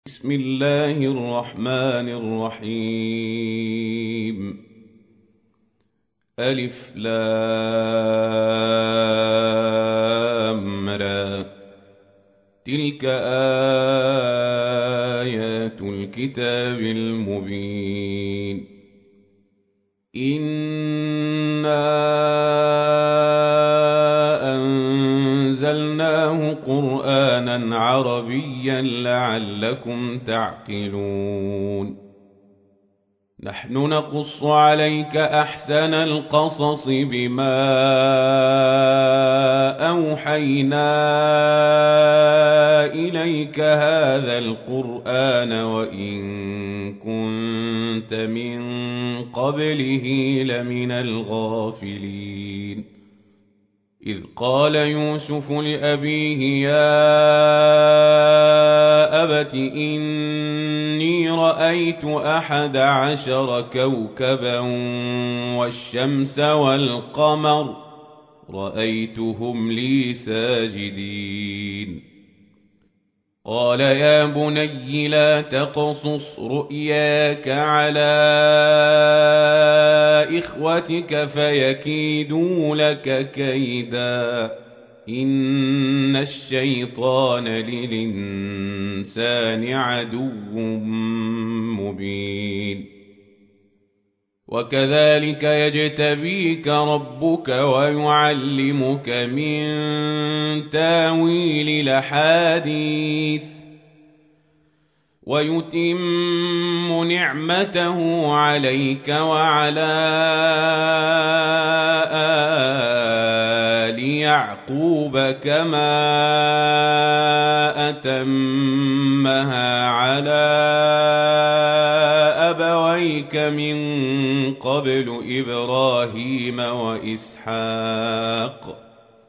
بسم الله الرحمن الرحيم. ألف لام را، تلك آيات الكتاب المبين. إنا أنزلناه قرآنا عربيا لعلكم تعقلون. نحن نقص عليك أحسن القصص بما أوحينا إليك هذا القرآن وإن كنت من قبله لمن الغافلين. إذ قال يوسف لأبيه يا أبت إني رأيت 11 كوكبا والشمس والقمر رأيتهم لي ساجدين. قال يا بني لا تقصص رؤياك على إخوتك فيكيدوا لك كيدا إن الشيطان للإنسان عدو مبين. وكذلك يجتبيك ربك ويعلمك من تاويل الأحاديث ويتم نعمته عليك وعلى آل يعقوب كما أتمها على أبويك من قبل إبراهيم وإسحاق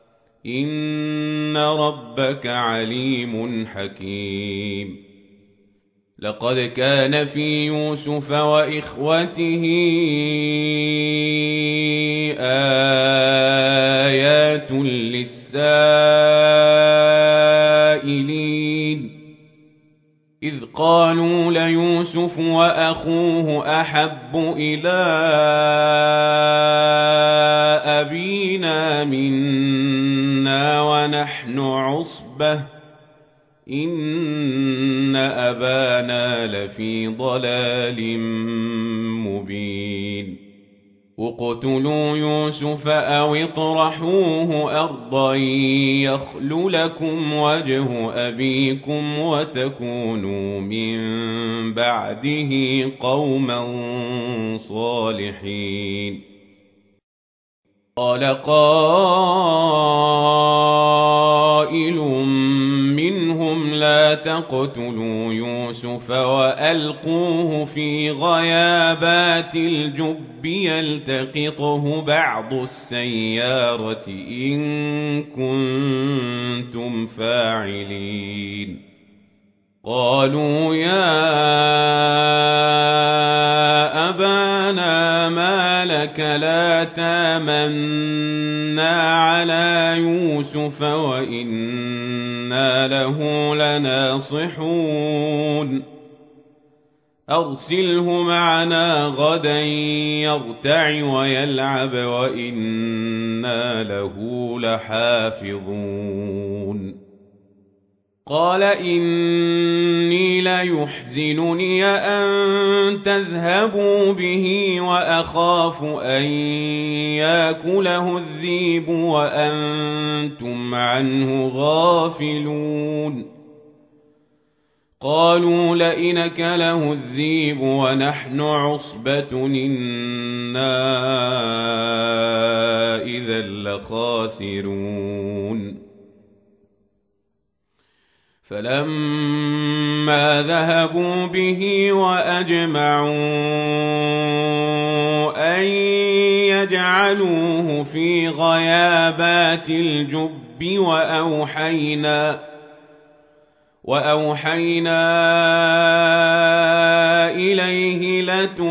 إن ربك عليم حكيم. لقد كان في يوسف وإخوته آيات للسائلين إذ قالوا ليوسف وأخوه أحب إلى أبينا منا ونحن عصبة إن أبانا لفي ضلال مبين. اقتلوا يوسف أو اطرحوه أرضا يخل لكم وجه أبيكم وتكونوا من بعده قوما صالحين. قال قائل منهم لا تقتلوا يوسف وألقوه في غيابات الجب يلتقطه بعض السيارة إن كنتم فاعلين. قالوا يا أبانا ما لك لا تامنا على يوسف وإنا له لناصحون أرسله معنا غدا يرتع ويلعب وإنا له لحافظون. قال إني ليحزنني أن تذهبوا به وأخاف أن يأكله الذئب وأنتم عنه غافلون. قالوا لئن أكله الذئب ونحن عصبة إنا إذا لخاسرون. فلما ذهبوا به وأجمعوا أن يجعلوه في غيابات الجب وأوحينا إليه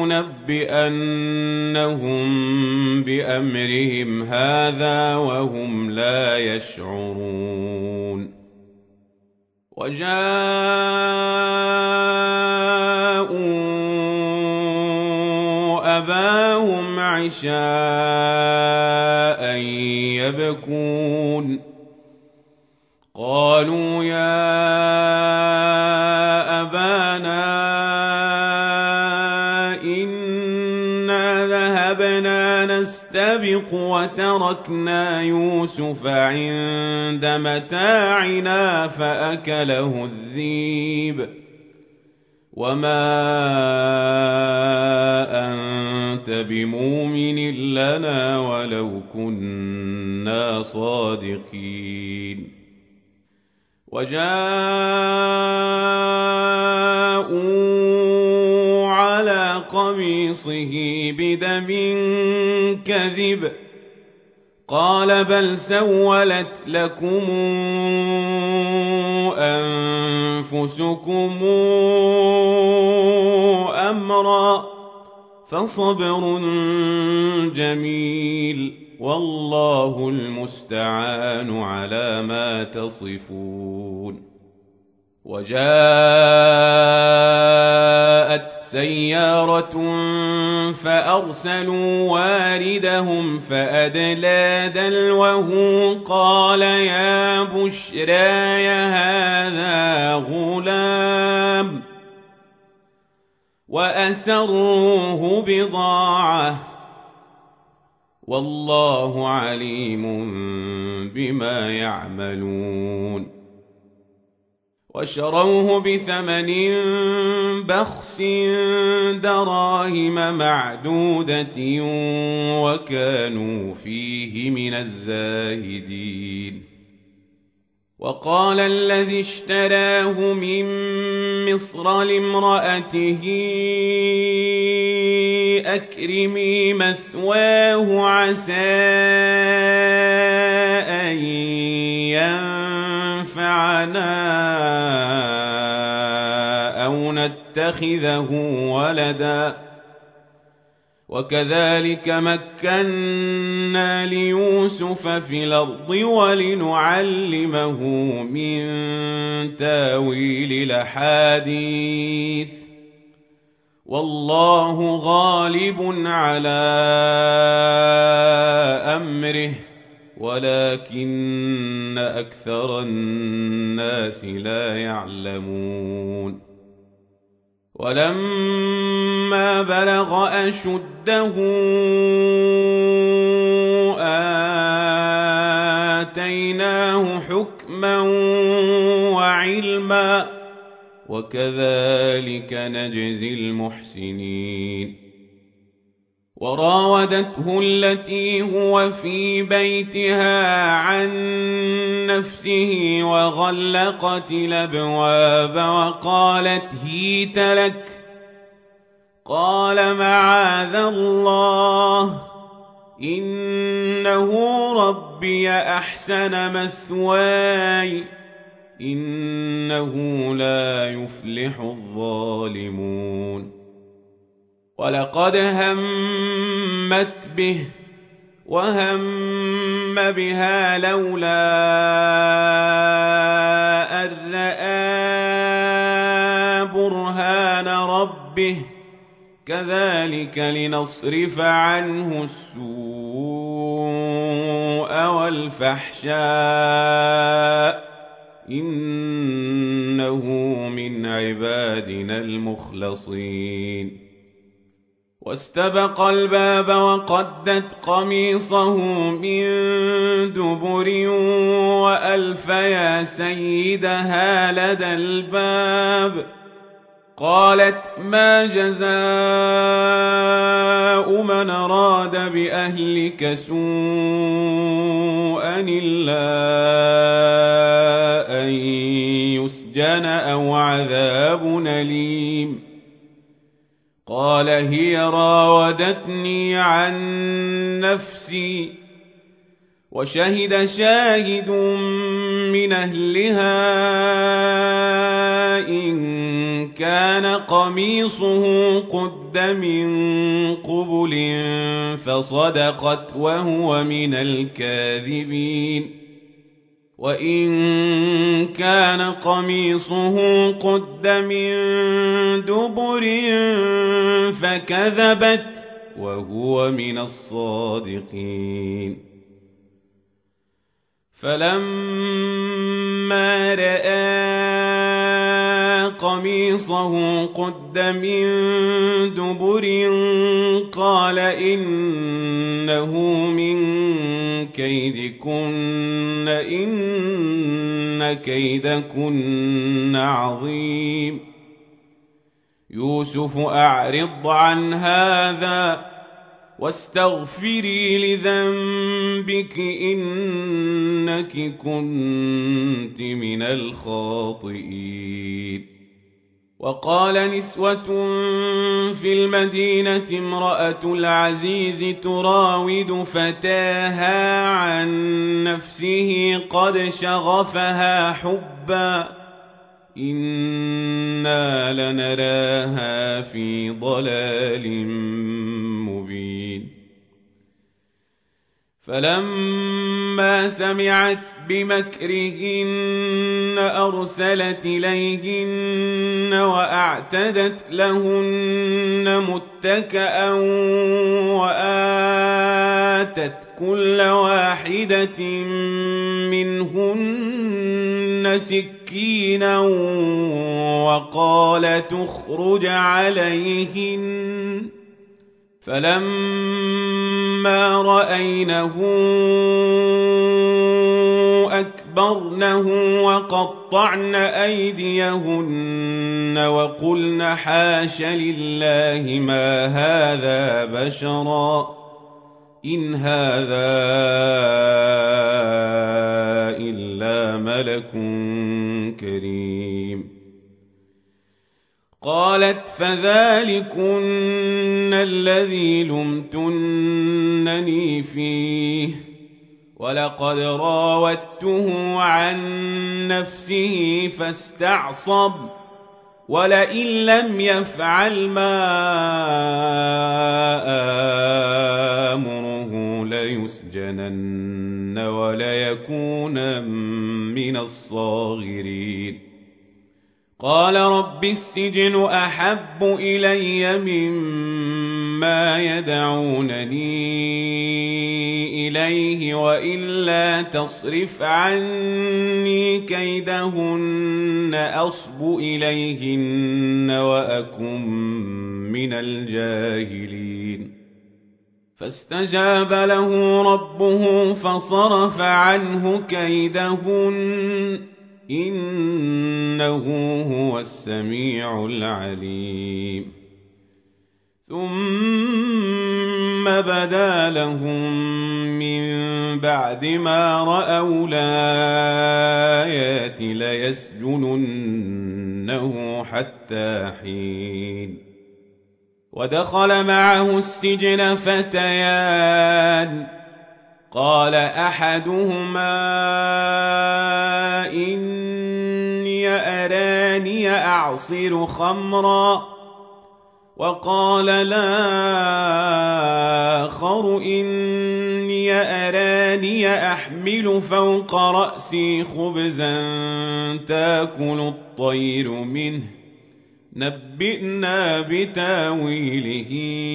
لتنبئنهم بأمرهم هذا وهم لا يشعرون. وجاء أباهم عشاء يبكون قالوا يا أبانا إنا ذهبنا نستبق وتركنا يوسف عند متاعنا فأكله الذئب وما أنت بمؤمن لنا ولو كنا صادقين وجاءوا على قميصه بدم كذب قال بل سولت لكم أنفسكم أمرا فصبر جميل والله المستعان على ما تصفون وجاءت سيارة فأرسلوا واردهم فأدلى دلوه قال يا بشراي هذا غلام وأسروه بضاعة والله عليم بما يعملون وشروه بثمن بخس دراهم معدودة وكانوا فيه من الزاهدين وقال الذي اشتراه من مصر لامرأته أكرمي مثواه عسى أن ينفعنا أو نتخذه ولدا وكذلك مكنا ليوسف في الأرض ولنعلمه من تاويل الأحاديث والله غالب على أمره ولكن أكثر الناس لا يعلمون ولما بلغ أشده آتيناه حكما وعلما وكذلك نجزي المحسنين وراودته التي هو في بيتها عن نفسه وغلقت الأبواب وقالت هيت لك قال معاذ الله إنه ربي أحسن مثواي إنه لا يفلح الظالمون ولقد همت به وهم بها لولا أن رأى برهان ربه كذلك لنصرف عنه السوء والفحشاء إنه من عبادنا المخلصين واستبق الباب وقدت قميصه من دبر وألف يا سيدها لدى الباب قالت ما جزاء من أراد بأهلك سوءا إلا أن يسجن أو عذاب أليم قال هي راودتني عن نفسي وشهد شاهد من أهلها إن كان قميصه قد من قبل فصدقت وهو من الكاذبين وإن كان قميصه قد من دبر فكذبت وهو من الصادقين. فلما رأى قميصه قد من دبر قال إنه من كيدكن إن كيدكن عظيم. يوسف أعرض عن هذا واستغفري لذنبك إنك كنت من الخاطئين. وقال نسوة في المدينة امرأة العزيز تراود فتاها عن نفسه قد شغفها حبا إنا لنراها في ضلال مبين. فلما سمعت بمكرهن أرسلت إليهن وأعتدت لهن متكأ وآتت كل واحدة منهن سكينا وقالت اخرج عليهن. فلما رأينه أكبرنه وقطعن أيديهن وقلن حاش لله ما هذا بشرا إن هذا إلا ملك كريم. قالت فذلكن الذي لمتنني فيه ولقد راودته عن نفسه فاستعصم ولئن لم يفعل ما آمره ليسجنن وليكون من الصاغرين. قال رب السجن أحب إلي مما يدعونني إليه وإلا تصرف عني كيدهن أصب إليهن وأكن من الجاهلين. فاستجاب له ربه فصرف عنه كيدهن إنه هو السميع العليم. ثم بدا لهم من بعد ما رأوا الآيات ليسجننه حتى حين. ودخل معه السجن فتيان قال أحدهما إني أراني أعصر خمرا وقال الآخر إني أراني أحمل فوق رأسي خبزا تأكل الطير منه نبئنا بتاويله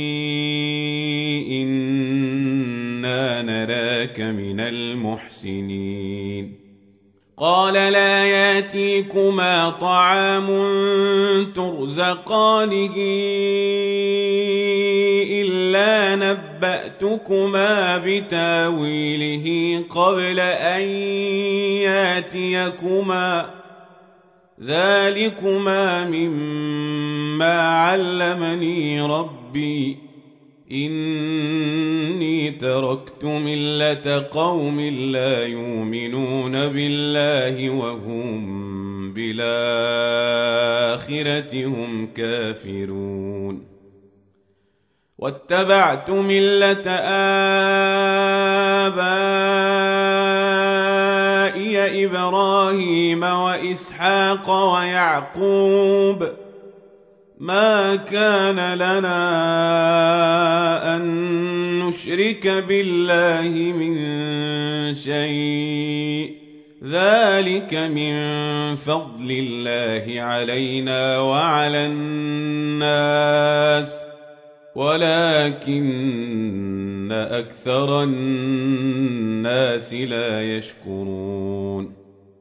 إنا نراك من المحسنين. قال لا ياتيكما طعام ترزقانه إلا نبأتكما بتاويله قبل أن ياتيكما ذلكما مما علمني ربي إني تركت ملة قوم لا يؤمنون بالله وهم بالآخرة هم كافرون واتبعت ملة آبائي إبراهيم وإسحاق ويعقوب ما كان لنا أن نشرك بالله من شيء ذلك من فضل الله علينا وعلى الناس ولكن أكثر الناس لا يشكرون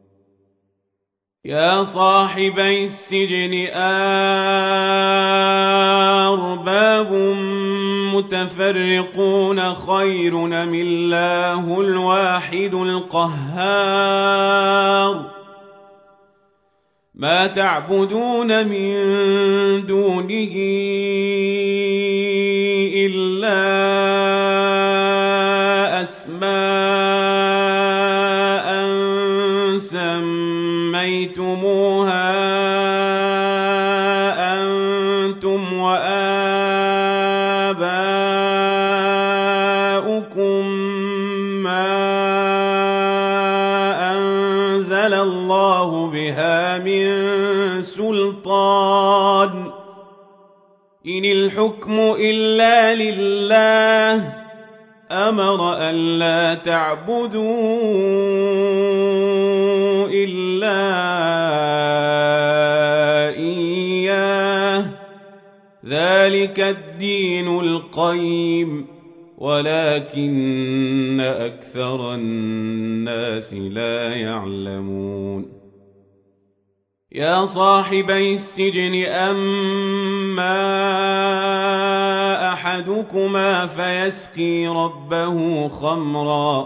يا صاحبي السجن أرباب متفرقون خير أم الله الواحد القهار ما تعبدون من دونه إلا أسماء سميتموها أنتم وآباؤكم ما أنزل الله بها من سلطان إن الحكم إلا لله أمر ألا تعبدوا إلا إياه ذلك الدين القيم ولكن أكثر الناس لا يعلمون يا صاحبي السجن أما أحدكما فيسقي ربه خمرا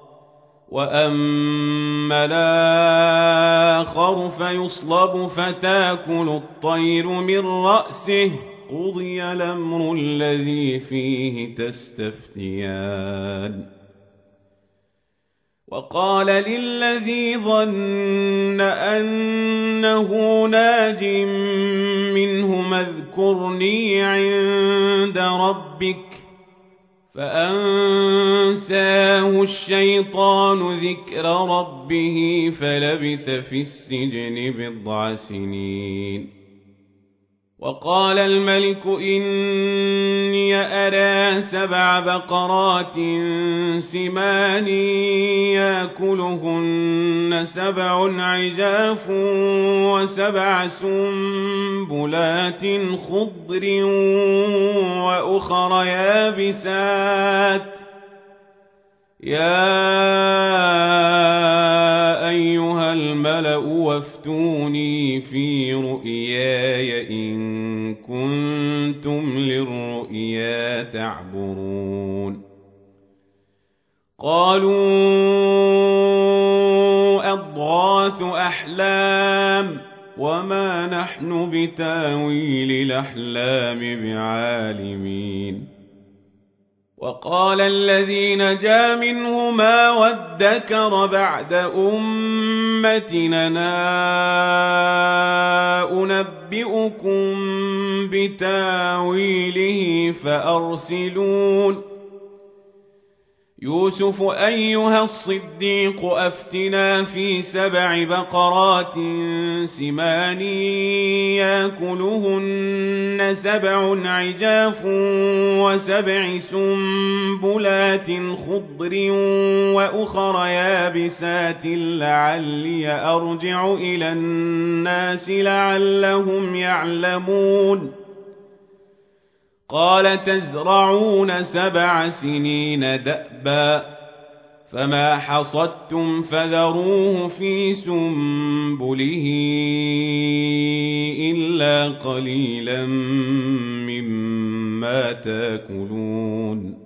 وأما الآخر فيصلب فتاكل الطير من رأسه قضي الأمر الذي فيه تستفتيان وقال للذي ظن أنه ناج منه اذكرني عند ربك فأنساه الشيطان ذكر ربه فلبث في السجن بضع سنين وقال الملك إني أرى 7 بقرات سمان يأكلهن 7 عجاف و7 سنبلات خضر وأخر يابسات يا أيها الملأ وافتوني في رؤياي إن كنتم للرؤيا تعبرون قالوا أضغاث أحلام وما نحن بتاويل الأحلام بعالمين وقال الذي نجا منهما وادكر بعد أمتنا أنبئكم بتاويله فأرسلون يوسف أيها الصديق أفتنا في 7 بقرات سمان يأكلهن 7 عجاف و7 سنبلات خضر وأخر يابسات لعلي أرجع إلى الناس لعلهم يعلمون قال تزرعون 7 سنين دأبا فما حصدتم فذروه في سنبله إلا قليلا مما تأكلون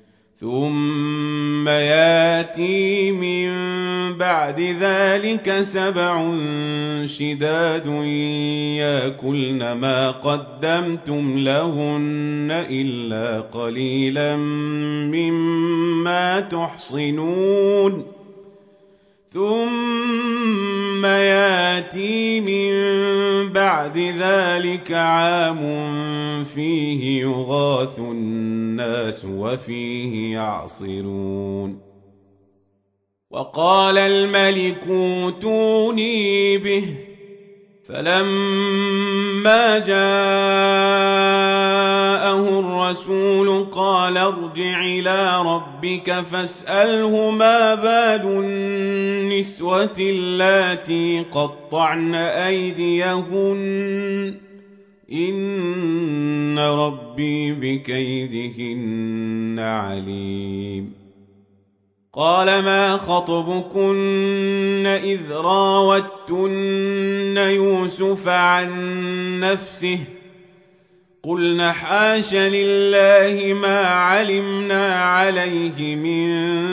ثم ياتي من بعد ذلك 7 شداد يأكلن ما قدمتم لهن إلا قليلا مما تحصنون ثم ياتي من بعد ذلك عام فيه يغاث الناس وفيه يعصرون وقال الملك اوتوني به فلما جاءه الرسول قال ارجع إلى ربك فاسأله ما بال النسوة اللاتي قطعن أيديهن إن ربي بكيدهن عليم. قال ما خطبكن إذ راوتن يوسف عن نفسه قلن حاش لله ما علمنا عليه من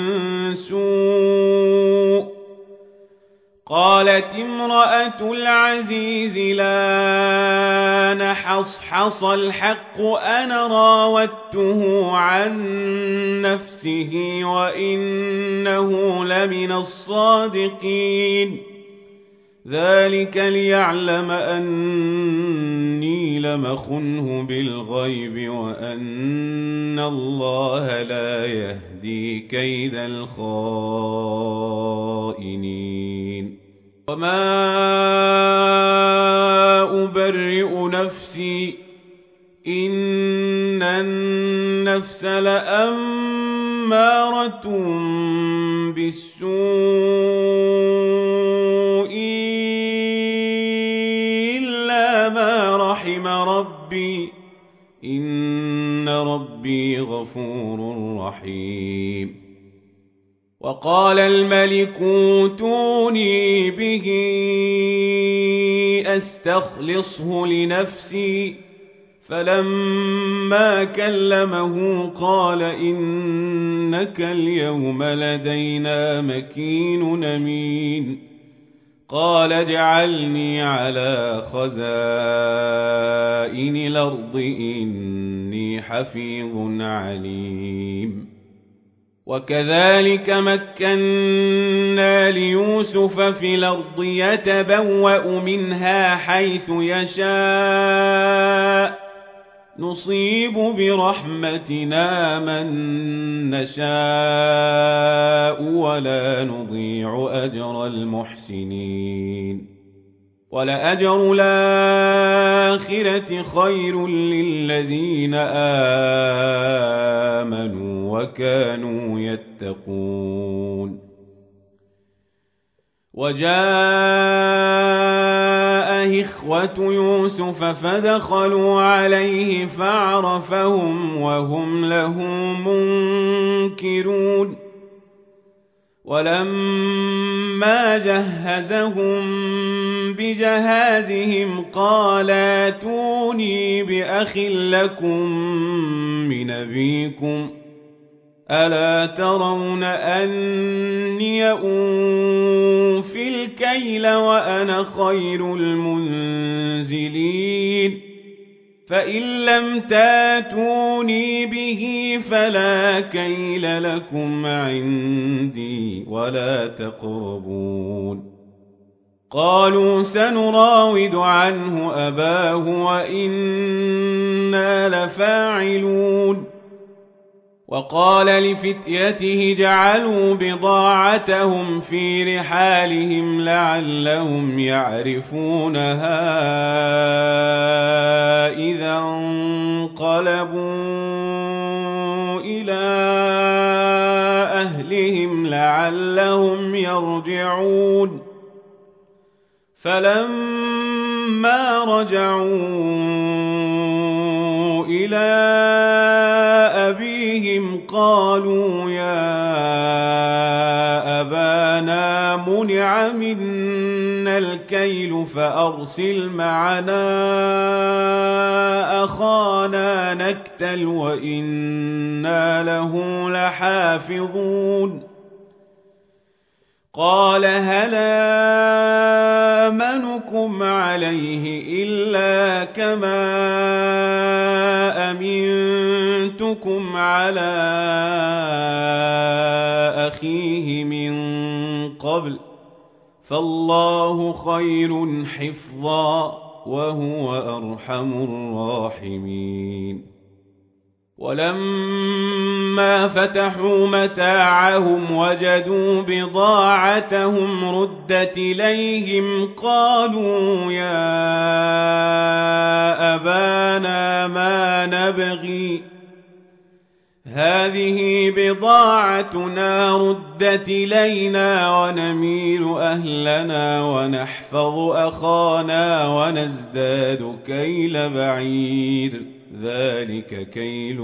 سوء. قالت امرأة العزيز لا نحصحص الحق أنا راودته عن نفسه وإنه لمن الصادقين. ذلك ليعلم أني لم أخنه بالغيب وأن الله لا يهدي كيد الخائنين. وما أبرئ نفسي إن النفس لأمارة بالسوء إلا ما رحم ربي إن ربي غفور رحيم. وقال الملك اوتوني به أستخلصه لنفسي فلما كلمه قال إنك اليوم لدينا مكين أمين. قال اجعلني على خزائن الأرض إني حفيظ عليم. وكذلك مكنا ليوسف في الأرض يتبوأ منها حيث يشاء نصيب برحمتنا من نشاء ولا نضيع أجر المحسنين. ولأجر الآخرة خير للذين آمنوا وكانوا يتقون. وجاء إخوة يوسف فدخلوا عليه فعرفهم وهم له منكرون. ولما جهزهم بجهازهم قال ائتوني بأخ لكم من أبيكم ألا ترون أني أوفي الكيل وأنا خير المنزلين. فإن لم تاتوني به فلا كيل لكم عندي ولا تقربون. قالوا سنراود عنه أباه وإنا لفاعلون. وقال لفتيته جعلوا بضاعتهم في رحالهم لعلهم يعرفونها إذا انقلبوا إلى أهلهم لعلهم يرجعون. فلما رجعوا إلى أبيهم قالوا يا أبانا منع منا الكيل فأرسل معنا أخانا نكتل وإنا له لحافظون. قال هل آمنكم عليه إلا كما أمنتكم على أخيه من قبل فالله خير حفظا وهو أرحم الراحمين. ولما فتحوا متاعهم وجدوا بضاعتهم ردت إليهم قالوا يا أبانا ما نبغي هذه بضاعتنا ردت إلينا ونميل أهلنا ونحفظ أخانا ونزداد كيل بعير ذلك كيل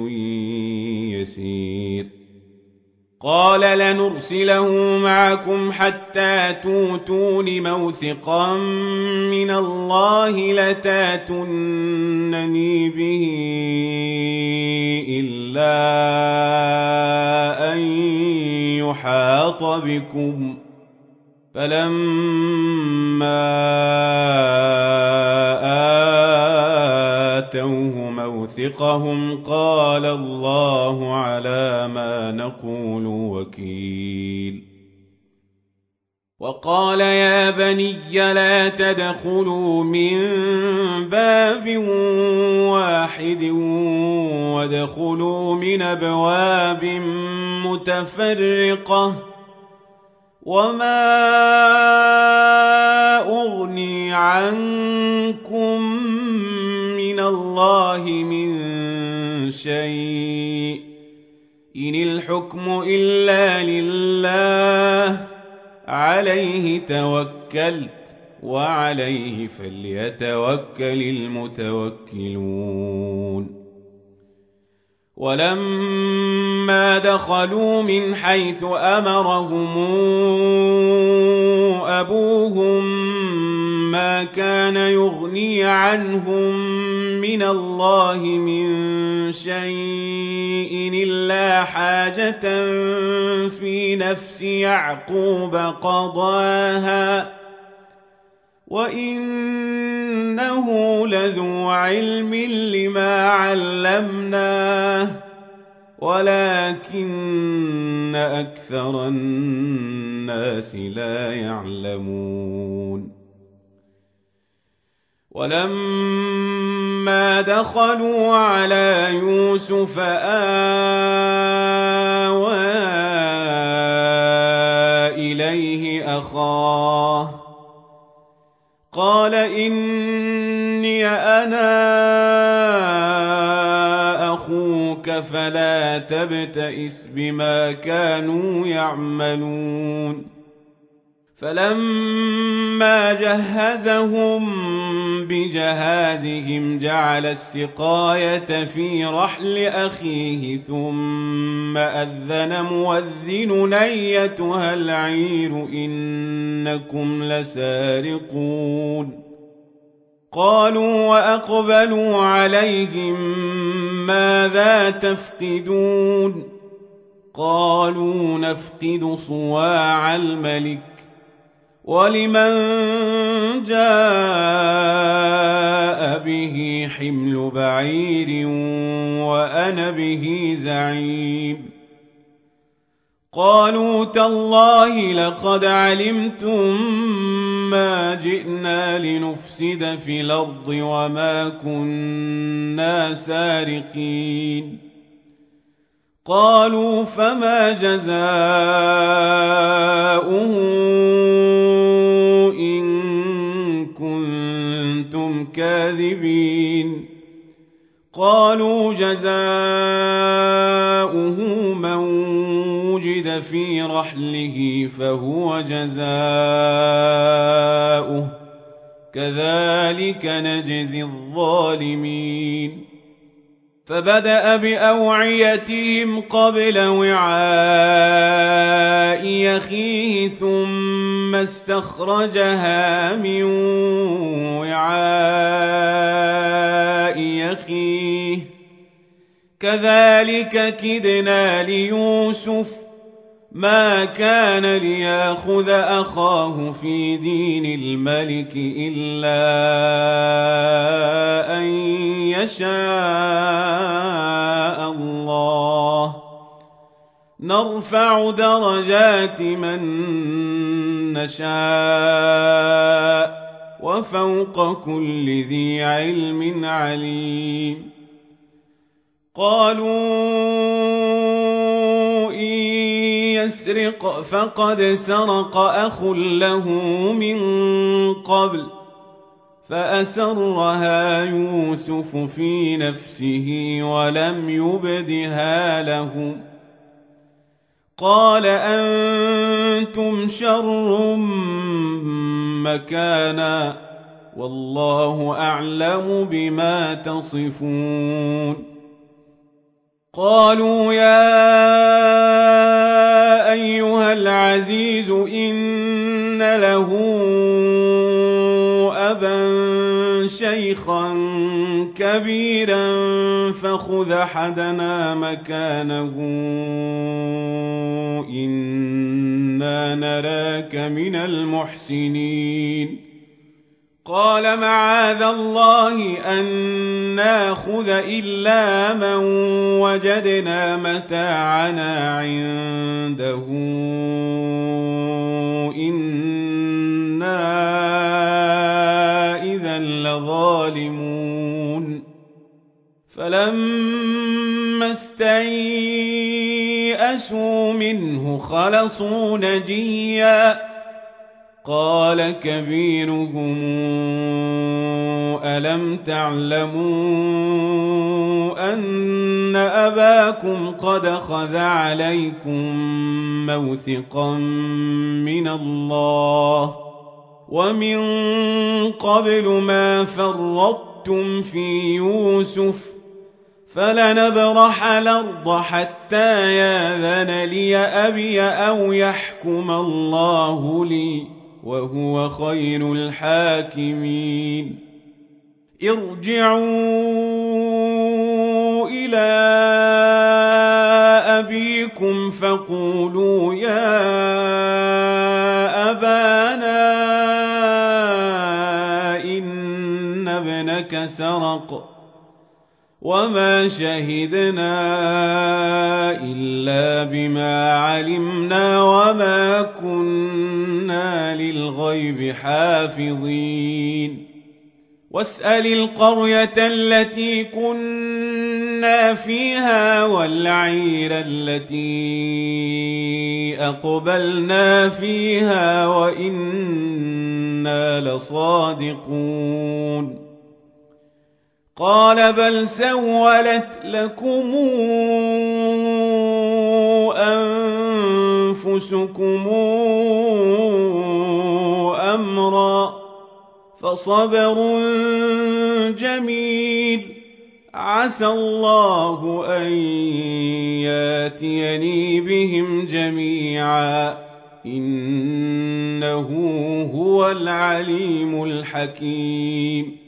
يسير قال لنرسله معكم حتى توتون موثقا من الله لتاتونني به إلا أن يحاط بكم فلما آتوه موثقهم قال الله على ما نقول وكيل وقال يا بني لا تدخلوا من باب واحد وادخلوا من أبواب متفرقة وما أغني عنكم من الله من شيء إن الحكم إلا لله عليه توكلت وعليه فليتوكل المتوكلون ولما دخلوا من حيث أمرهم أبوهم ما كان يغني عنهم من الله من شيء إلا حاجة في نفس يعقوب قضاها وإنه لذو علم لما علمناه ولكن أكثر الناس لا يعلمون ولما دخلوا على يوسف آوى إليه أخاه قال إني أنا أخوك فلا تبتئس بما كانوا يعملون فلما جهزهم بجهازهم جعل السقاية في رحل أخيه ثم أذن مؤذن أيتها العير إنكم لسارقون قالوا وأقبلوا عليهم ماذا تفقدون قالوا نفقد صواع الملك ولمن جاء به حمل بعير وأنا به زعيم قالوا تالله لقد علمتم ما جئنا لنفسد في الأرض وما كنا سارقين قالوا فما جزاؤه إن كنتم كاذبين قالوا جزاؤه من وجد في رحله فهو جزاؤه كذلك نجزي الظالمين فبدأ بأوعيتهم قبل وعاء أخيه ثم استخرجها من وعاء أخيه كذلك كدنا ليوسف ما كان ليأخذ أخاه في دين الملك إلا أن يشاء الله نرفع درجات من نشاء وفوق كل ذي علم عليم قالوا إن يسرق فقد سرق أخ له من قبل فأسرها يوسف في نفسه ولم يبدها لهم قال أنتم شر مكانا والله أعلم بما تصفون قالوا يا أيها العزيز إن له أبا شيخا كبيرا فخذ أحدنا مكانه إنا نراك من المحسنين قال معاذ الله أن ناخذ إلا من وجدنا متاعنا عنده إنا إذا لظالمون فلما استيئسوا منه خلصوا نجيا قال كبيرهم ألم تعلموا أن أباكم قد خذ عليكم موثقا من الله ومن قبل ما فرطتم في يوسف فلنبرح الأرض حتى ياذن لي أبي أو يحكم الله لي وهو خير الحاكمين ارجعوا إلى أبيكم فقولوا يا أبانا إن ابنك سرق وما شهدنا إلا بما علمنا وما كنا للغيب حافظين واسأل القرية التي كنا فيها والعير التي أقبلنا فيها وإنا لصادقون قال بل سولت لكم أنفسكم أمرا فصبر جميل عسى الله أن ياتيني بهم جميعا إنه هو العليم الحكيم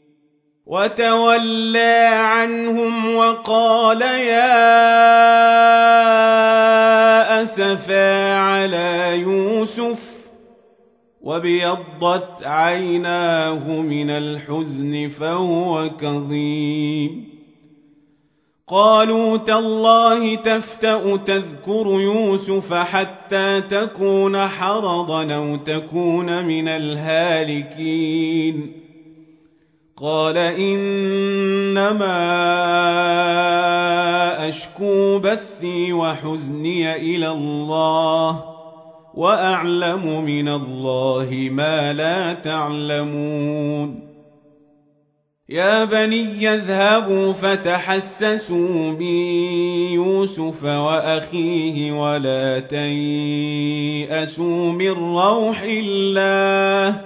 وتولى عنهم وقال يا أسفا على يوسف وابيضت عيناه من الحزن فهو كظيم قالوا تالله تفتأ تذكر يوسف حتى تكون حرضا أو تكون من الهالكين قال إنما أشكو بثي وحزني إلى الله وأعلم من الله ما لا تعلمون يا بني اذهبوا فتحسسوا من يوسف وأخيه ولا تيأسوا من روح الله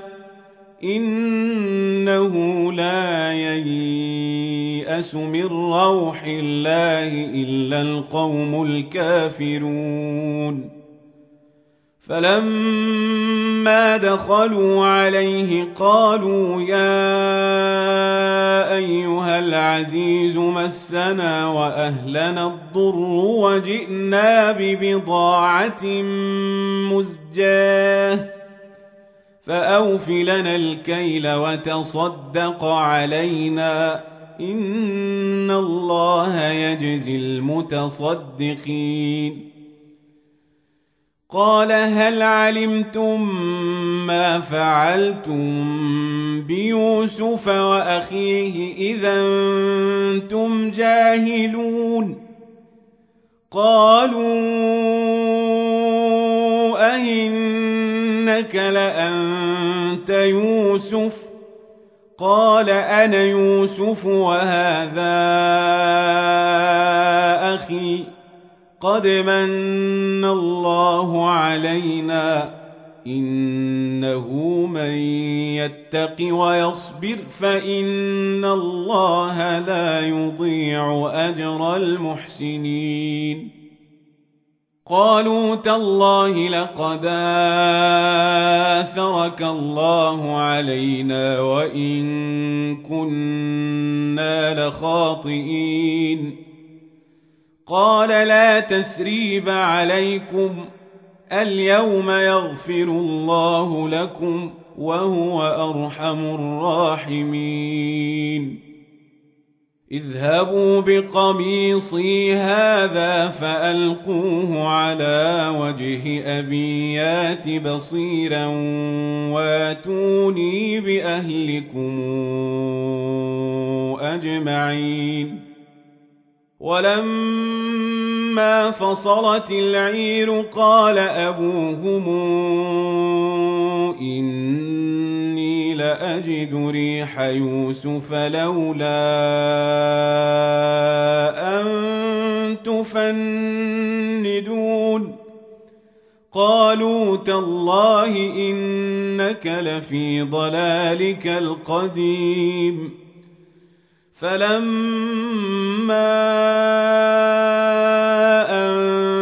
إنه لا ييأس من روح الله إلا القوم الكافرون فلما دخلوا عليه قالوا يا أيها العزيز مسنا وأهلنا الضر وجئنا ببضاعة مزجاة فأوف لنا الكيل وتصدق علينا إن الله يجزي المتصدقين قال هل علمتم ما فعلتم بيوسف وأخيه إذا أنتم جاهلون قالوا أئنك لأنت يوسف قال أنا يوسف وهذا أخي قد من الله علينا إنه من يتق ويصبر فإن الله لا يضيع أجر المحسنين قالوا تالله لقد آثرك الله علينا وإن كنا لخاطئين قال لا تثريب عليكم اليوم يغفر الله لكم وهو أرحم الراحمين اذهبوا بقميصي هذا فألقوه على وجه أبي يات بصيرا واتوني بأهلكم أجمعين ولما فصلت العير قال أبوهم إني لأجد ريح يوسف لولا أن تفندون قالوا تالله إنك لفي ضلالك القديم فلما أن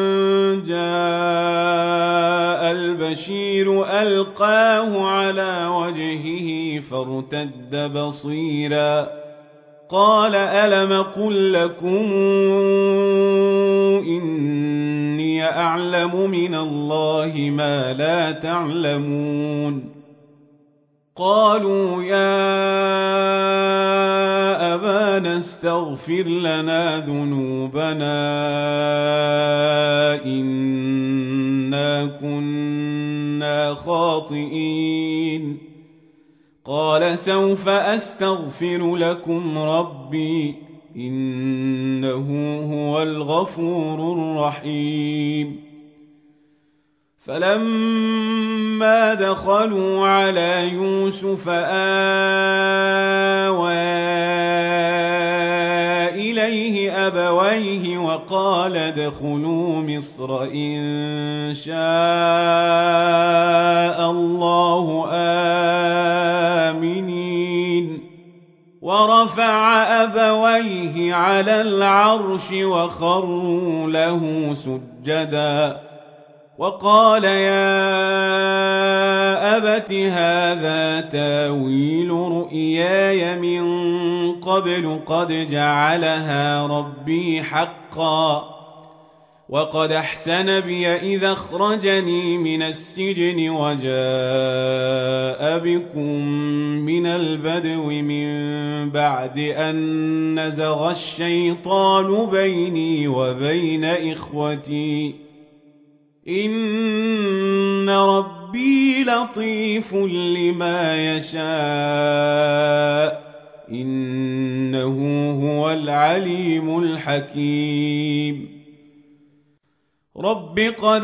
جاء البشير ألقاه على وجهه فارتد بصيرا قال ألم قل لكم إني أعلم من الله ما لا تعلمون قالوا يا أبانا استغفر لنا ذنوبنا إنا كنا خاطئين قال سوف أستغفر لكم ربي إنه هو الغفور الرحيم فلما دخلوا على يوسف آوى إليه أبويه وقال ادخلوا مصر إن شاء الله آمنين ورفع أبويه على العرش وخروا له سجدا وقال يا أبت هذا تاويل رؤياي من قبل قد جعلها ربي حقا وقد أحسن بي إذا أخرجني من السجن وجاء بكم من البدو من بعد أن نزغ الشيطان بيني وبين إخوتي إن ربي لطيف لما يشاء إنه هو العليم الحكيم رب قد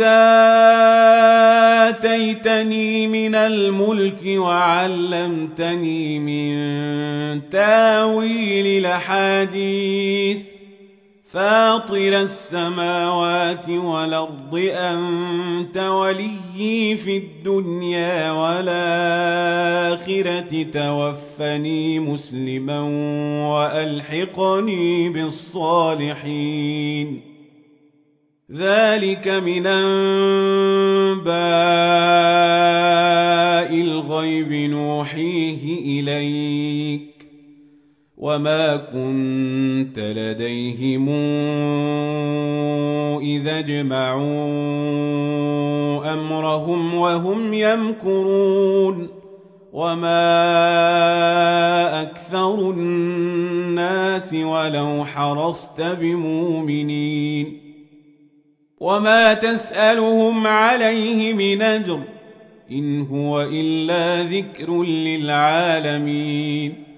آتيتني من الملك وعلمتني من تاويل الأحاديث فاطر السماوات والأرض أنت وليي في الدنيا والآخرة توفني مسلما وألحقني بالصالحين ذلك من أنباء الغيب نوحيه إليك وما كنت لديهم إذا اجمعوا أمرهم وهم يمكرون وما أكثر الناس ولو حرصت بمؤمنين وما تسألهم عليه من أجر إن هو إلا ذكر للعالمين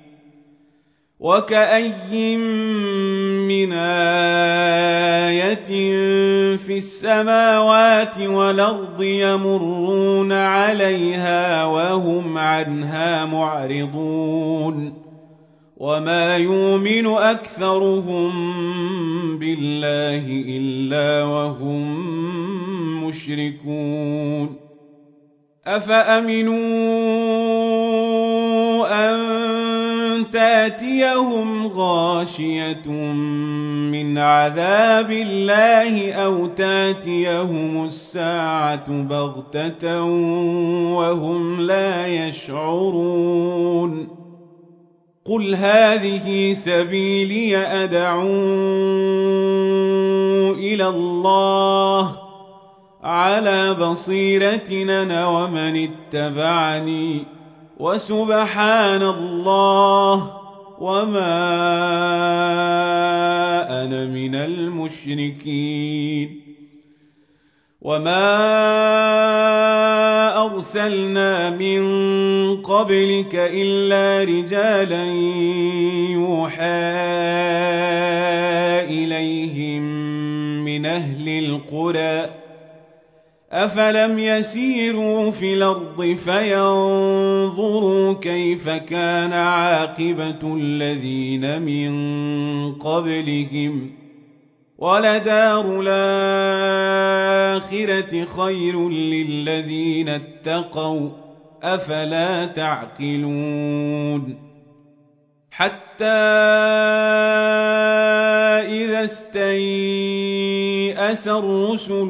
وكأي من آية في السماوات والأرض يمرون عليها وهم عنها معرضون وما يؤمن أكثرهم بالله إلا وهم مشركون أفأمنوا أن تأتيهم غاشية من عذاب الله أو تأتيهم الساعة بغتة وهم لا يشعرون قل هذه سبيلي أدعو إلى الله على بصيرة أنا ومن اتبعني وسبحان الله وما أنا من المشركين وما أرسلنا من قبلك إلا رجالا يوحى إليهم من أهل القرى أفلم يسيروا في الأرض فينظروا كيف كان عاقبة الذين من قبلهم ولدار الآخرة خير للذين اتقوا أفلا تعقلون حتى إذا استيأس الرسل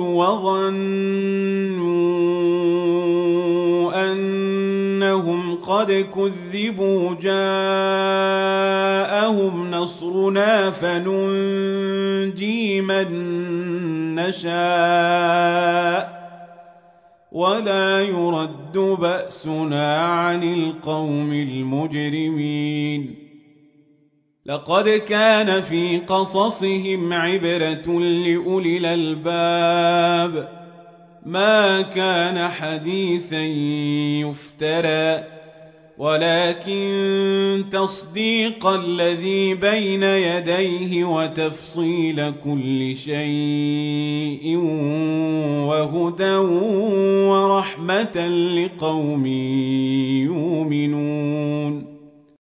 وظنوا أنهم قد كذبوا جاءهم نصرنا فننجي من نشاء ولا يرد بأسنا عن القوم المجرمين لقد كان في قصصهم عبرة لأولي الألباب ما كان حديثا يفترى ولكن تصديق الذي بين يديه وتفصيل كل شيء وهدى ورحمة لقوم يؤمنون